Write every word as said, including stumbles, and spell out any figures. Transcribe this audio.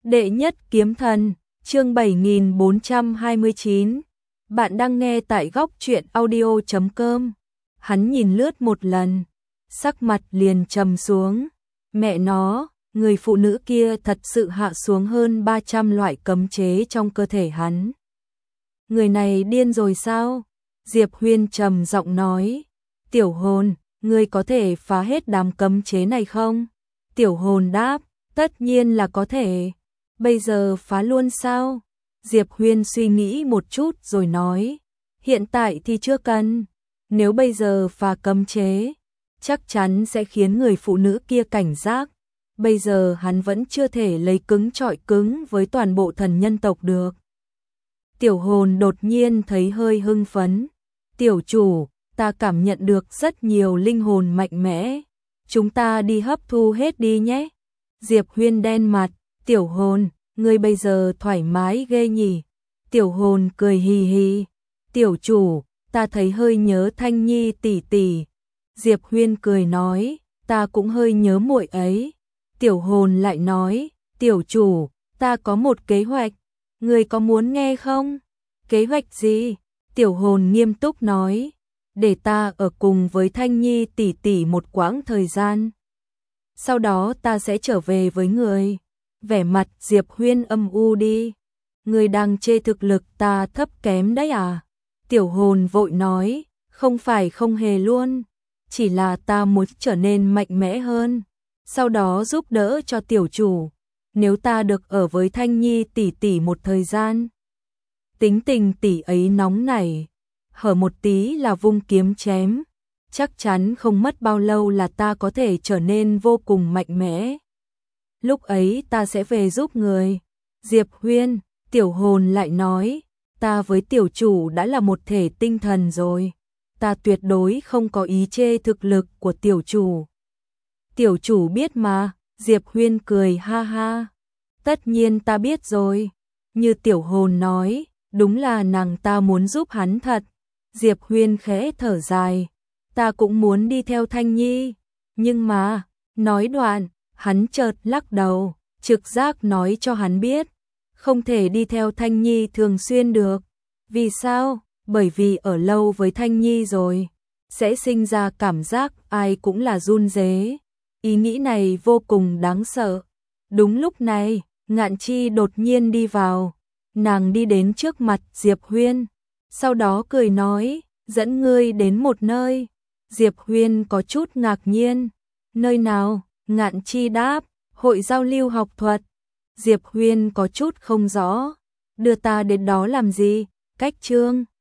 Đệ nhất kiếm thần, chương bảy nghìn bốn trăm hai mươi chín. Bạn đang nghe tại góc truyện audio chấm com. Hắn nhìn lướt một lần, sắc mặt liền trầm xuống. Mẹ nó, người phụ nữ kia thật sự hạ xuống hơn ba trăm loại cấm chế trong cơ thể hắn. Người này điên rồi sao? Diệp Huyên trầm giọng nói. Tiểu hồn, ngươi có thể phá hết đám cấm chế này không? Tiểu hồn đáp, tất nhiên là có thể. Bây giờ phá luôn sao? Diệp Huyên suy nghĩ một chút rồi nói. Hiện tại thì chưa cần. Nếu bây giờ phá cấm chế, chắc chắn sẽ khiến người phụ nữ kia cảnh giác. Bây giờ hắn vẫn chưa thể lấy cứng trọi cứng với toàn bộ thần nhân tộc được. Tiểu hồn đột nhiên thấy hơi hưng phấn. Tiểu chủ, ta cảm nhận được rất nhiều linh hồn mạnh mẽ. Chúng ta đi hấp thu hết đi nhé. Diệp Huyên đen mặt. Tiểu hồn, ngươi bây giờ thoải mái ghê nhỉ? Tiểu hồn cười hì hì. Tiểu chủ, ta thấy hơi nhớ Thanh Nhi tỷ tỷ. Diệp Huyên cười nói, ta cũng hơi nhớ muội ấy. Tiểu hồn lại nói, tiểu chủ, ta có một kế hoạch. Ngươi có muốn nghe không? Kế hoạch gì? Tiểu hồn nghiêm túc nói, để ta ở cùng với Thanh Nhi tỷ tỷ một quãng thời gian. Sau đó ta sẽ trở về với người. Vẻ mặt Diệp Huyên âm u đi. Người đang chê thực lực ta thấp kém đấy à? Tiểu hồn vội nói, không phải không hề luôn. Chỉ là ta muốn trở nên mạnh mẽ hơn. Sau đó giúp đỡ cho tiểu chủ. Nếu ta được ở với Thanh Nhi tỷ tỷ một thời gian. Tính tình tỷ ấy nóng nảy. Hở một tí là vung kiếm chém. Chắc chắn không mất bao lâu là ta có thể trở nên vô cùng mạnh mẽ. Lúc ấy ta sẽ về giúp người. Diệp Huyên, tiểu hồn lại nói, ta với tiểu chủ đã là một thể tinh thần rồi. Ta tuyệt đối không có ý chê thực lực của tiểu chủ. Tiểu chủ biết mà, Diệp Huyên cười ha ha. Tất nhiên ta biết rồi. Như tiểu hồn nói, đúng là nàng ta muốn giúp hắn thật. Diệp Huyên khẽ thở dài. Ta cũng muốn đi theo Thanh Nhi. Nhưng mà, nói đoạn, hắn chợt lắc đầu, trực giác nói cho hắn biết, không thể đi theo Thanh Nhi thường xuyên được. Vì sao? Bởi vì ở lâu với Thanh Nhi rồi, sẽ sinh ra cảm giác ai cũng là run rế. Ý nghĩ này vô cùng đáng sợ. Đúng lúc này, Ngạn Chi đột nhiên đi vào, nàng đi đến trước mặt Diệp Huyên, sau đó cười nói, dẫn ngươi đến một nơi. Diệp Huyên có chút ngạc nhiên, nơi nào? Ngạn Chi đáp, hội giao lưu học thuật. Diệp Huyên có chút không rõ, đưa ta đến đó làm gì? Cách chương